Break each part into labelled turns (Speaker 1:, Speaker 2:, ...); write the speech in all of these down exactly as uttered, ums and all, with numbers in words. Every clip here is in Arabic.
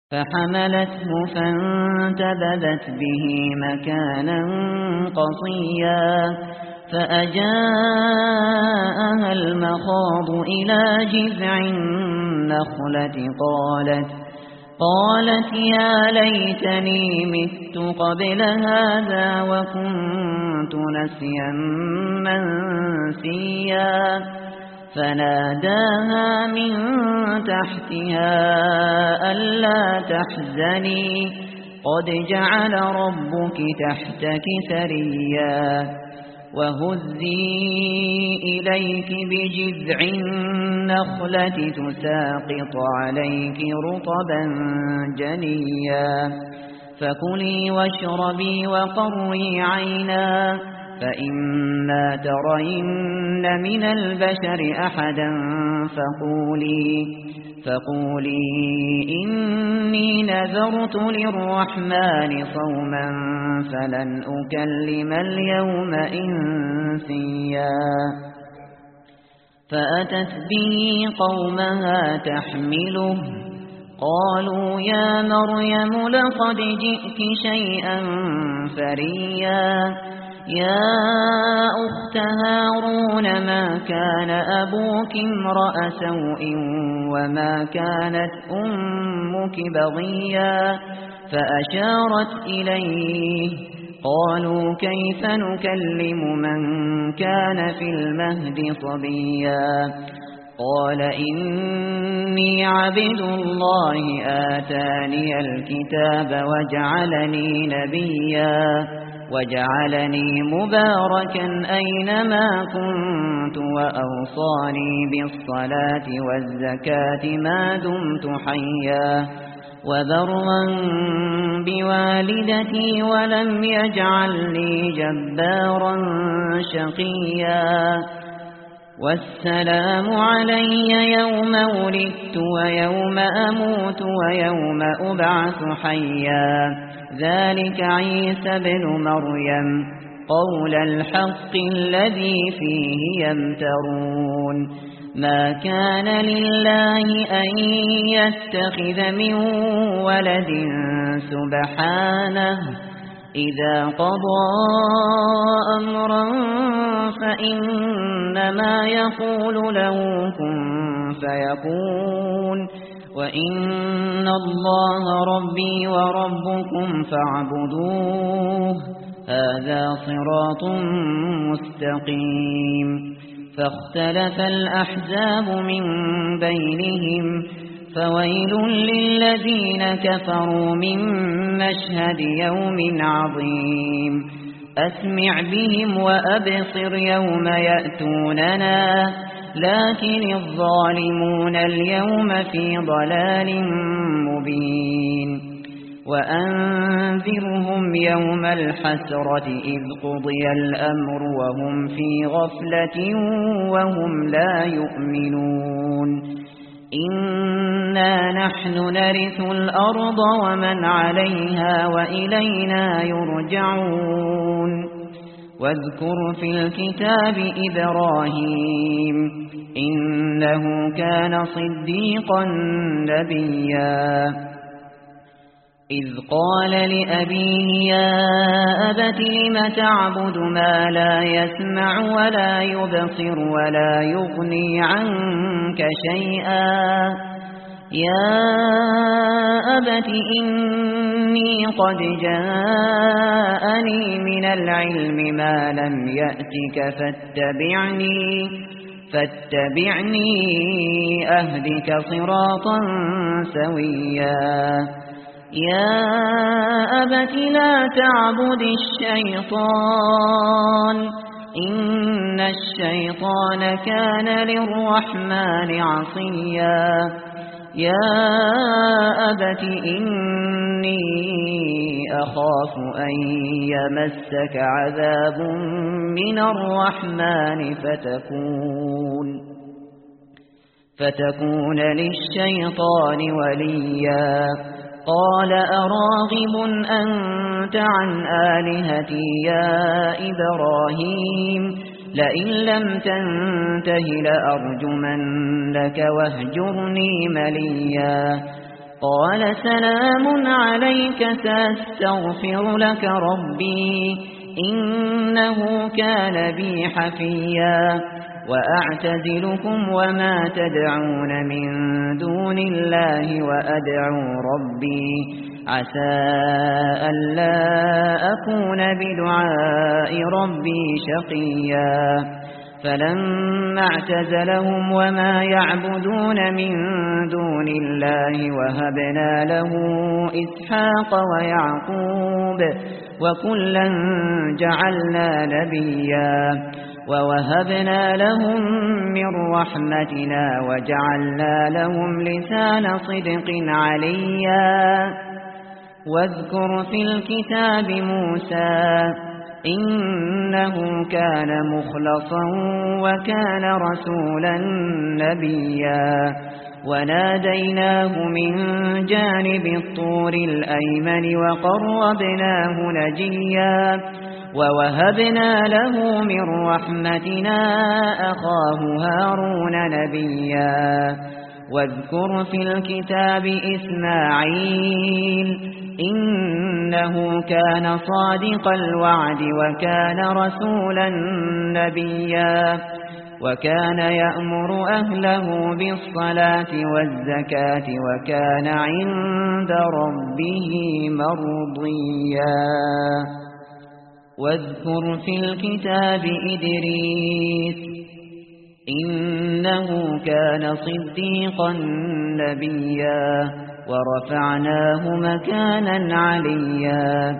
Speaker 1: فحملته فانتبذت به مكانا قصيا فأجاءها المخاض إلى جذع النخلة قالت قالت يا ليتني مت قبل هذا وكنت نسيا منسيا فناداها من تحتها ألا تحزني قد جعل ربك تحتك سريا وهزي إليك بجذع النخلة تساقط عليك رطبا جنيا فكلي واشربي وقري عينا فإما ترين من البشر أحدا فقولي فقولي إني نذرت للرحمن صوما فلن أكلم اليوم إنسيا فأتت به قومها تحمله قالوا يا مريم لقد جئت شيئا فريا يا أخت هارون ما كان أبوك امرأ سوء وما كانت أمك بغيا فأشارت إليه قالوا كيف نكلم من كان في المهد صبيا قال إني عبد الله آتاني الكتاب وجعلني نبيا وجعلني مباركا أينما كنت وأوصاني بالصلاة والزكاة ما دمت حيا وبرا بوالدتي ولم يجعلني جبارا شقيا والسلام علي يوم ولدت ويوم أموت ويوم أبعث حيا ذلك عيسى بن مريم قول الحق الذي فيه يمترون ما كان لله أن يتخذ من ولد سبحانه إذا قضى أمرا فإنما يقول له كن فيكون وإن الله ربي وربكم فاعبدوه هذا صراط مستقيم فاختلف الأحزاب من بينهم فويل للذين كفروا من مشهد يوم عظيم أسمع بهم وأبصر يوم يأتوننا لكن الظالمون اليوم في ضلال مبين وأنذرهم يوم الحسرة إذ قضي الأمر وهم في غفلة وهم لا يؤمنون إنا نحن نرث الأرض ومن عليها وإلينا يرجعون واذكر في الكتاب إبراهيم إنه كان صديقا نبيا إذ قال لأبيه يا أبت لم تعبد ما لا يسمع ولا يبصر ولا يغني عنك شيئا يا أبت إني قد جاءني من العلم ما لم يأتك فاتبعني فاتبعني أهدك صراطا سويا يا أبت لا تعبد الشيطان إن الشيطان كان للرحمن عصيا يا أبت إني أخاف أن يمسك عذاب من الرحمن فتكون فتكون للشيطان وليا قال أراغب أنت عن آلهتي يا إبراهيم لئن لم تنته لأرجمنك واهجرني مليا قال سلام عليك سأستغفر لك ربي إنه كان بي حفيا وأعتزلكم وما تدعون من دون الله وأدعو ربي عسى ألا أكون بدعاء ربي شقيا فلما اعتزلهم وما يعبدون من دون الله وهبنا له إسحاق ويعقوب وكلا جعلنا نبيا ووهبنا لهم من رحمتنا وجعلنا لهم لسان صدق عليا واذكر في الكتاب موسى إنه كان مخلصا وكان رسولا نبيا وناديناه من جانب الطور الأيمن وقربناه نجيا ووهبنا له من رحمتنا أخاه هارون نبيا واذكر في الكتاب إسماعيل إنه كان صادق الوعد وكان رسولا نبيا وكان يأمر أهله بالصلاة والزكاة وكان عند ربه مرضيا واذكر في الكتاب إدريس إنه كان صديقا نبيا ورفعناه مكانا عليا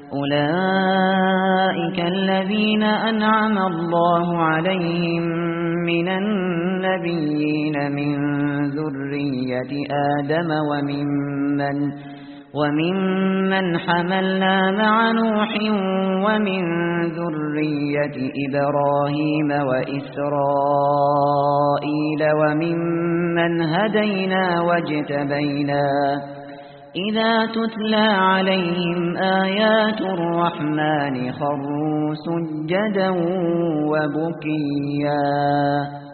Speaker 1: أولئك الذين أنعم الله عليهم من النبيين من ذرية آدم وممن وممن حملنا مع نوح ومن ذرية إبراهيم وإسرائيل وممن هدينا واجتبينا إذا تتلى عليهم آيات الرحمن خروا سجدا وبكيا